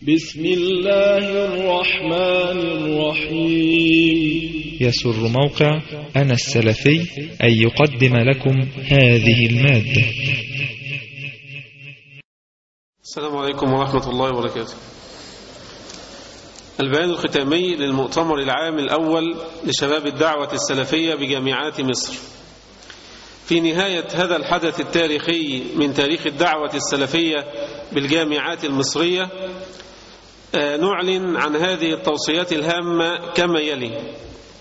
بسم الله الرحمن الرحيم. يسر موقع أنا السلفي أن يقدم لكم هذه المادة. السلام عليكم ورحمة الله وبركاته. البيان الختامي للمؤتمر العام الأول لشباب الدعوة السلفية بجامعات مصر. في نهاية هذا الحدث التاريخي من تاريخ الدعوة السلفية بالجامعات المصرية، نعلن عن هذه التوصيات الهامة كما يلي.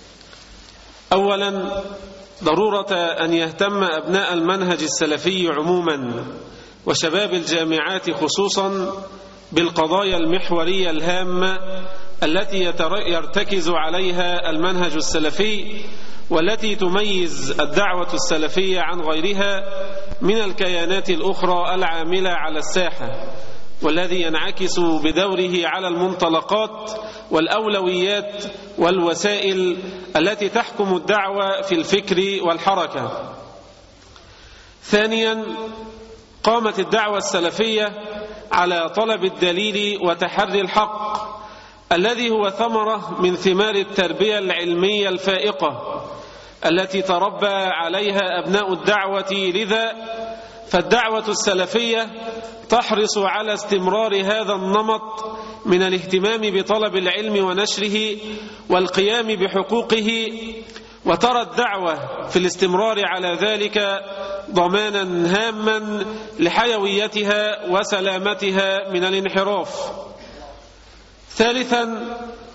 أولا، ضرورة أن يهتم أبناء المنهج السلفي عموما وشباب الجامعات خصوصا بالقضايا المحورية الهامة التي يرتكز عليها المنهج السلفي، والتي تميز الدعوة السلفية عن غيرها من الكيانات الأخرى العاملة على الساحة، والذي ينعكس بدوره على المنطلقات والأولويات والوسائل التي تحكم الدعوة في الفكر والحركة. ثانيا، قامت الدعوة السلفية على طلب الدليل وتحري الحق الذي هو ثمرة من ثمار التربية العلمية الفائقة التي تربى عليها أبناء الدعوة. لذا فالدعوة السلفية تحرص على استمرار هذا النمط من الاهتمام بطلب العلم ونشره والقيام بحقوقه، وترى الدعوة في الاستمرار على ذلك ضمانا هاما لحيويتها وسلامتها من الانحراف. ثالثا،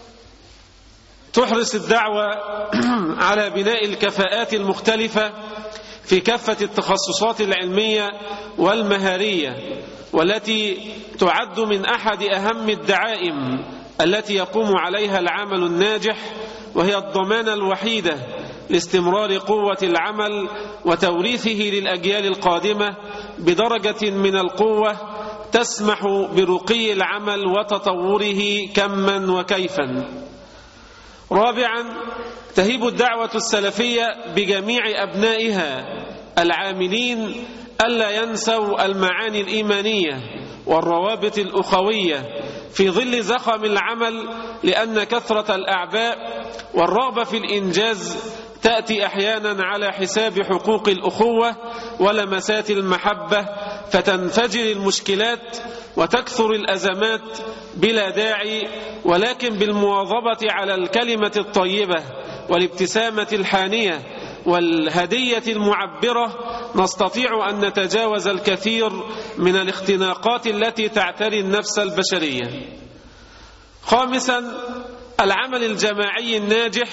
تحرص الدعوة على بناء الكفاءات المختلفة في كافة التخصصات العلمية والمهارية، والتي تعد من أحد أهم الدعائم التي يقوم عليها العمل الناجح، وهي الضمانة الوحيدة لاستمرار قوة العمل وتوريثه للأجيال القادمة بدرجة من القوة تسمح برقي العمل وتطوره كما وكيفا. رابعا، تهيب الدعوة السلفية بجميع أبنائها العاملين ألا ينسوا المعاني الإيمانية والروابط الأخوية في ظل زخم العمل، لأن كثرة الأعباء والرغبة في الإنجاز تأتي أحيانا على حساب حقوق الأخوة ولمسات المحبة، فتنفجر المشكلات وتكثر الأزمات بلا داعي، ولكن بالمواظبة على الكلمة الطيبة والابتسامة الحانية والهدية المعبرة نستطيع أن نتجاوز الكثير من الاختناقات التي تعتري النفس البشرية. خامسا، العمل الجماعي الناجح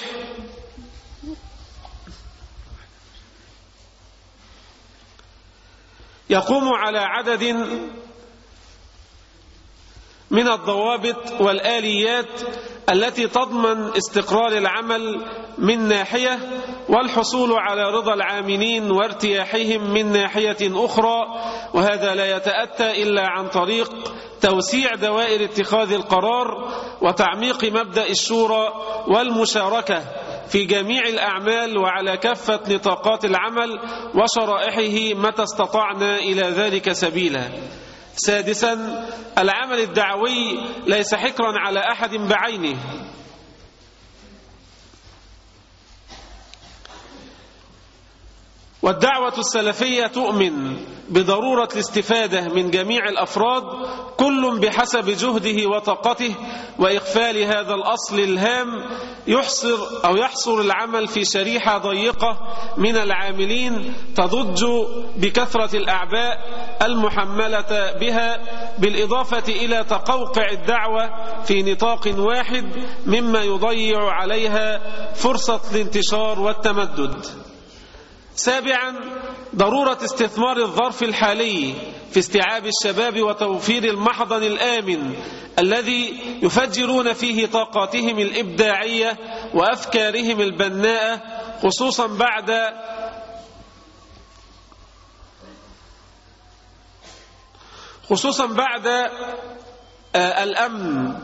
يقوم على عدد من الضوابط والآليات التي تضمن استقرار العمل من ناحية، والحصول على رضا العاملين وارتياحهم من ناحية أخرى، وهذا لا يتأتى إلا عن طريق توسيع دوائر اتخاذ القرار وتعميق مبدأ الشورى والمشاركة في جميع الأعمال وعلى كافة نطاقات العمل وشرائحه متى استطعنا إلى ذلك سبيلا. سادسا، العمل الدعوي ليس حكرا على أحد بعينه، والدعوة السلفية تؤمن بضرورة الاستفادة من جميع الأفراد كل بحسب جهده وطاقته، وإغفال هذا الأصل الهام يحصر العمل في شريحة ضيقة من العاملين تضج بكثرة الأعباء المحملة بها، بالإضافة إلى تقوقع الدعوة في نطاق واحد مما يضيع عليها فرصة الانتشار والتمدد. سابعا، ضرورة استثمار الظرف الحالي في استيعاب الشباب وتوفير المحضن الآمن الذي يفجرون فيه طاقاتهم الإبداعية وأفكارهم البناءة، خصوصا بعد الأمن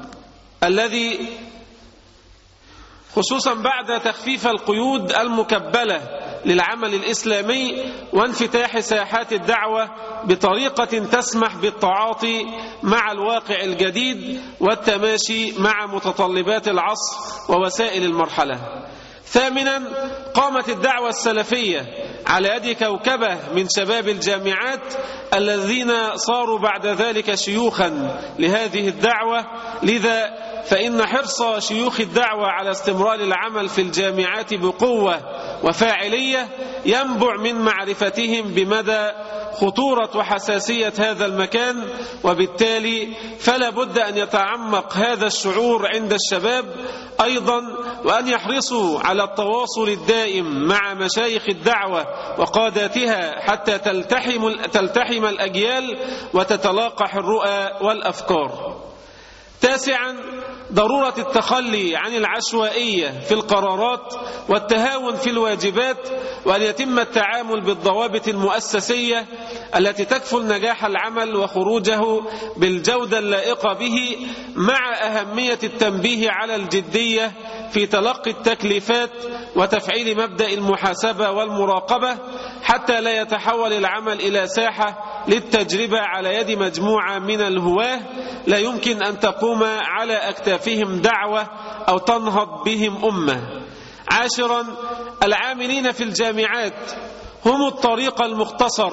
خصوصا بعد تخفيف القيود المكبلة للعمل الإسلامي وانفتاح ساحات الدعوة بطريقة تسمح بالتعاطي مع الواقع الجديد والتماشي مع متطلبات العصر ووسائل المرحلة. ثامنا، قامت الدعوة السلفية على يد كوكبة من شباب الجامعات الذين صاروا بعد ذلك شيوخا لهذه الدعوة. لذا فإن حرص شيوخ الدعوة على استمرار العمل في الجامعات بقوة وفاعلية ينبع من معرفتهم بمدى خطورة وحساسية هذا المكان، وبالتالي فلا بد أن يتعمق هذا الشعور عند الشباب أيضا، وأن يحرصوا على التواصل الدائم مع مشايخ الدعوة وقاداتها حتى تلتحم الأجيال وتتلاقح الرؤى والأفكار. تاسعا، ضرورة التخلي عن العشوائية في القرارات والتهاون في الواجبات، وأن يتم التعامل بالضوابط المؤسسية التي تكفل نجاح العمل وخروجه بالجودة اللائقة به، مع أهمية التنبيه على الجدية في تلقي التكليفات وتفعيل مبدأ المحاسبة والمراقبة، حتى لا يتحول العمل إلى ساحة للتجربة على يد مجموعة من الهواة لا يمكن أن تقوم على أكتافهم دعوة أو تنهض بهم أمة. عاشرا، العاملين في الجامعات هم الطريق المختصر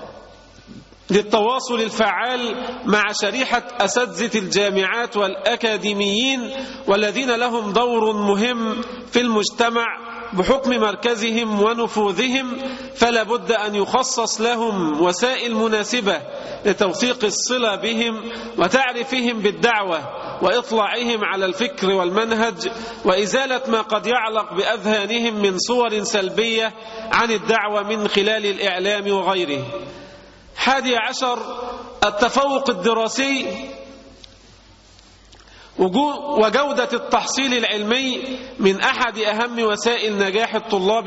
للتواصل الفعال مع شريحة أساتذة الجامعات والأكاديميين، والذين لهم دور مهم في المجتمع بحكم مركزهم ونفوذهم، فلا بد أن يخصص لهم وسائل مناسبة لتوثيق الصلة بهم وتعريفهم بالدعوة وإطلاعهم على الفكر والمنهج وإزالة ما قد يعلق بأذهانهم من صور سلبية عن الدعوة من خلال الإعلام وغيره. 11، التفوق الدراسي وجودة التحصيل العلمي من أحد أهم وسائل نجاح الطلاب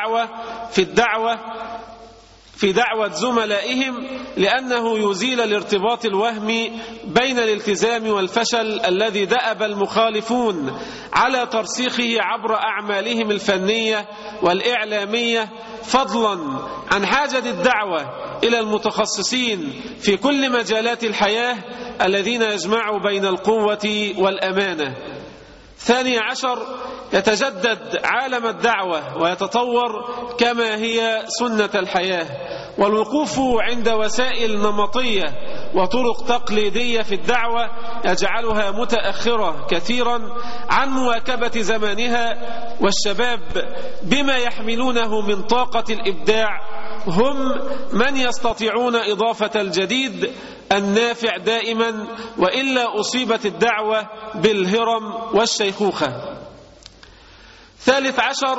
في دعوة زملائهم، لأنه يزيل الارتباط الوهمي بين الالتزام والفشل الذي دأب المخالفون على ترسيخه عبر أعمالهم الفنية والإعلامية، فضلا عن حاجة الدعوة إلى المتخصصين في كل مجالات الحياة الذين يجمعوا بين القوة والأمانة. 12، يتجدد عالم الدعوة ويتطور كما هي سنة الحياة، والوقوف عند وسائل نمطية وطرق تقليدية في الدعوة يجعلها متأخرة كثيرا عن مواكبة زمانها، والشباب بما يحملونه من طاقة الإبداع هم من يستطيعون إضافة الجديد النافع دائما، وإلا أصيبت الدعوة بالهرم والشيخوخة. 13،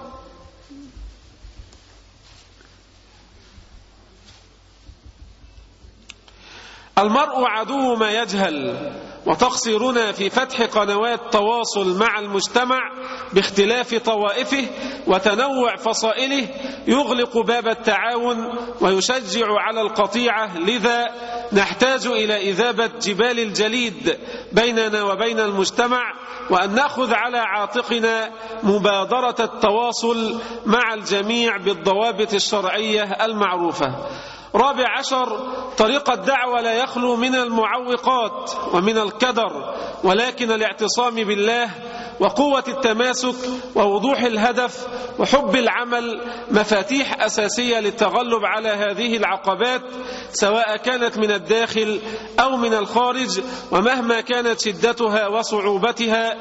المرء عدو ما يجهل، وتقصيرنا في فتح قنوات تواصل مع المجتمع باختلاف طوائفه وتنوع فصائله يغلق باب التعاون ويشجع على القطيعة. لذا نحتاج إلى إذابة جبال الجليد بيننا وبين المجتمع، وأن نأخذ على عاتقنا مبادرة التواصل مع الجميع بالضوابط الشرعية المعروفة. 14، طريق الدعوة لا يخلو من المعوقات ومن الكدر، ولكن الاعتصام بالله وقوة التماسك ووضوح الهدف وحب العمل مفاتيح أساسية للتغلب على هذه العقبات، سواء كانت من الداخل أو من الخارج، ومهما كانت شدتها وصعوبتها.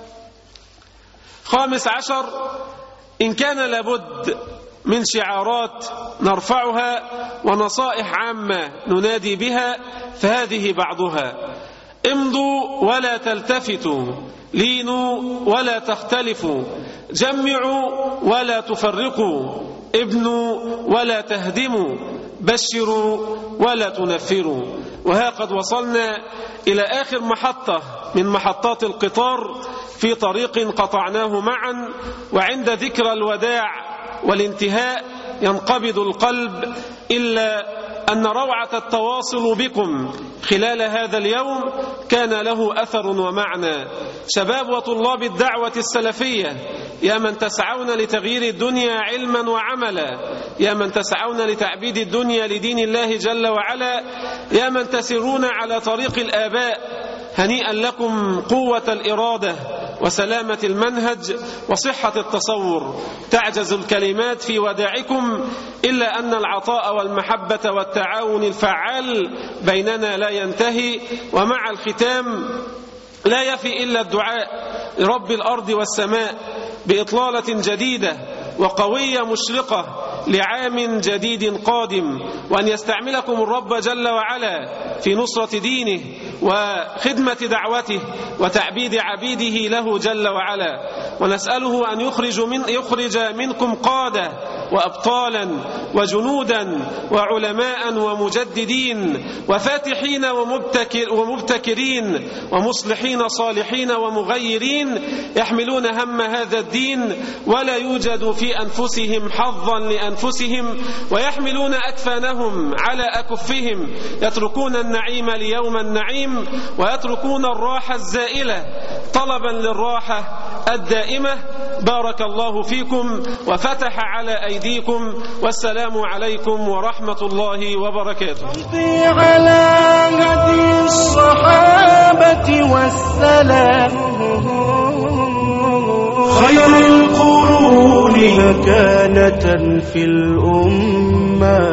15، إن كان لابد من شعارات نرفعها ونصائح عامة ننادي بها فهذه بعضها: امضوا ولا تلتفتوا، لينوا ولا تختلفوا، جمعوا ولا تفرقوا، ابنوا ولا تهدموا، بشروا ولا تنفروا. وها قد وصلنا إلى آخر محطة من محطات القطار في طريق قطعناه معا، وعند ذكرى الوداع والانتهاء ينقبض القلب، إلا أن روعة التواصل بكم خلال هذا اليوم كان له أثر ومعنى، شباب وطلاب الدعوة السلفية، يا من تسعون لتغيير الدنيا علما وعملا، يا من تسعون لتعبيد الدنيا لدين الله جل وعلا، يا من تسيرون على طريق الآباء، هنيئا لكم قوة الإرادة وسلامة المنهج وصحة التصور. تعجز الكلمات في وداعكم، إلا أن العطاء والمحبة والتعاون الفعال بيننا لا ينتهي. ومع الختام لا يفي إلا الدعاء لرب الأرض والسماء بإطلالة جديدة وقوية مشرقة لعام جديد قادم، وأن يستعملكم الرب جل وعلا في نصرة دينه وخدمة دعوته وتعبيد عبيده له جل وعلا. ونسأله أن يخرج منكم قادة وأبطالا وجنودا وعلماء ومجددين وفاتحين ومبتكرين ومصلحين صالحين ومغيرين، يحملون هم هذا الدين ولا يوجد في أنفسهم حظا لأنفسهم، ويحملون أكفانهم على أكفهم، يتركون النعيم ليوم النعيم ويتركون الراحة الزائلة طلبا للراحة الدائمة. بارك الله فيكم وفتح على أيديكم، والسلام عليكم ورحمة الله وبركاته. على هدي الصحابة والسلام، خير القرون مكانة في الأمة،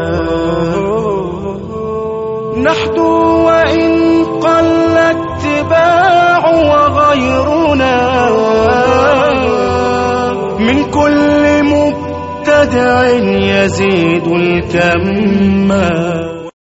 نحدو وإن قل اتباع وغيرنا من كل مبتدع يزيد الكم.